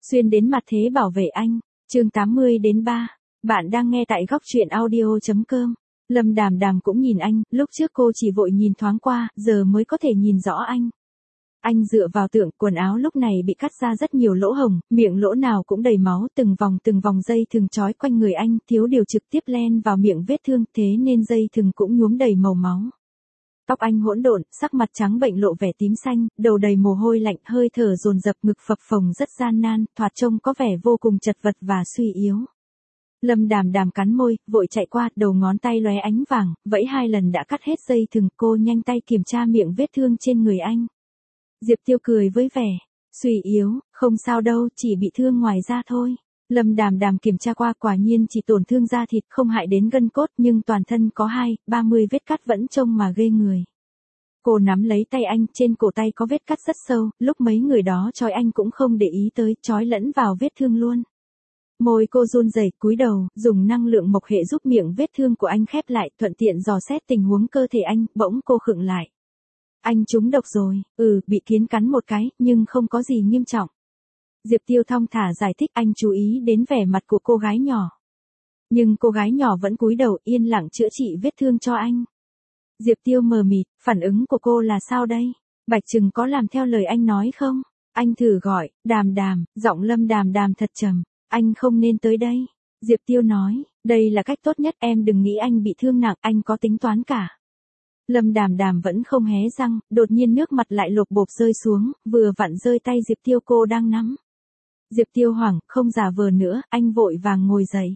Xuyên đến mặt thế bảo vệ anh. Chương 80-3. Bạn đang nghe tại góc truyện audio.com. Lâm Đàm Đàm cũng nhìn anh, lúc trước cô chỉ vội nhìn thoáng qua, giờ mới có thể nhìn rõ anh. Anh dựa vào tượng, quần áo lúc này bị cắt ra rất nhiều lỗ hổng, miệng lỗ nào cũng đầy máu, từng vòng dây thừng trói quanh người anh, thiếu điều trực tiếp len vào miệng vết thương, thế nên dây thừng cũng nhuốm đầy màu máu. Tóc anh hỗn độn, sắc mặt trắng bệnh lộ vẻ tím xanh, đầu đầy mồ hôi lạnh, hơi thở dồn dập, ngực phập phồng rất gian nan, thoạt trông có vẻ vô cùng chật vật và suy yếu. Lâm Đàm Đàm cắn môi, vội chạy qua, đầu ngón tay lóe ánh vàng, vẫy 2 lần đã cắt hết dây thừng, cô nhanh tay kiểm tra miệng vết thương trên người anh. Diệp Tiêu cười với vẻ suy yếu, không sao đâu, chỉ bị thương ngoài da thôi. Lâm Đàm Đàm kiểm tra qua, quả nhiên chỉ tổn thương da thịt, không hại đến gân cốt, nhưng toàn thân có 20-30 vết cắt vẫn trông mà ghê người. Cô nắm lấy tay anh, trên cổ tay có vết cắt rất sâu, lúc mấy người đó trói anh cũng không để ý tới, trói lẫn vào vết thương luôn. Môi cô run rẩy, cúi đầu, dùng năng lượng mộc hệ giúp miệng vết thương của anh khép lại, thuận tiện dò xét tình huống cơ thể anh, bỗng cô khựng lại. Anh trúng độc rồi, bị kiến cắn một cái, nhưng không có gì nghiêm trọng. Diệp Tiêu thong thả giải thích, anh chú ý đến vẻ mặt của cô gái nhỏ. Nhưng cô gái nhỏ vẫn cúi đầu yên lặng chữa trị vết thương cho anh. Diệp Tiêu mờ mịt, phản ứng của cô là sao đây? Bạch Trừng có làm theo lời anh nói không? Anh thử gọi, Đàm Đàm, giọng Lâm Đàm Đàm thật trầm. Anh không nên tới đây. Diệp Tiêu nói, đây là cách tốt nhất, em đừng nghĩ anh bị thương nặng, anh có tính toán cả. Lâm Đàm Đàm vẫn không hé răng, đột nhiên nước mặt lại lộp bộp rơi xuống, vừa vặn rơi tay Diệp Tiêu cô đang nắm. Diệp Tiêu hoảng, không giả vờ nữa, anh vội vàng ngồi dậy.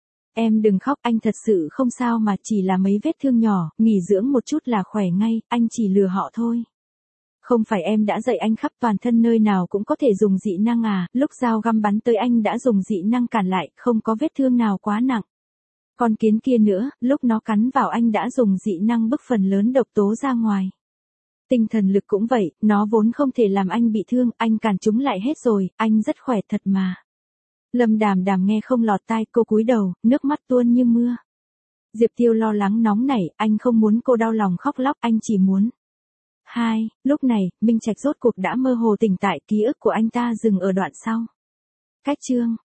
Em đừng khóc, anh thật sự không sao mà, chỉ là mấy vết thương nhỏ, nghỉ dưỡng một chút là khỏe ngay, anh chỉ lừa họ thôi. Không phải em đã dạy anh khắp toàn thân nơi nào cũng có thể dùng dị năng à, lúc dao găm bắn tới anh đã dùng dị năng cản lại, không có vết thương nào quá nặng. Con kiến kia nữa, lúc nó cắn vào anh đã dùng dị năng bức phần lớn độc tố ra ngoài. Tinh thần lực cũng vậy, nó vốn không thể làm anh bị thương, anh cản chúng lại hết rồi, anh rất khỏe thật mà. Lâm Đàm Đàm nghe không lọt tai, cô cúi đầu, nước mắt tuôn như mưa. Diệp Tiêu lo lắng nóng nảy, anh không muốn cô đau lòng khóc lóc, anh chỉ muốn. Lúc này, Minh Trạch rốt cuộc đã mơ hồ tỉnh tại, ký ức của anh ta dừng ở đoạn sau. Cách chương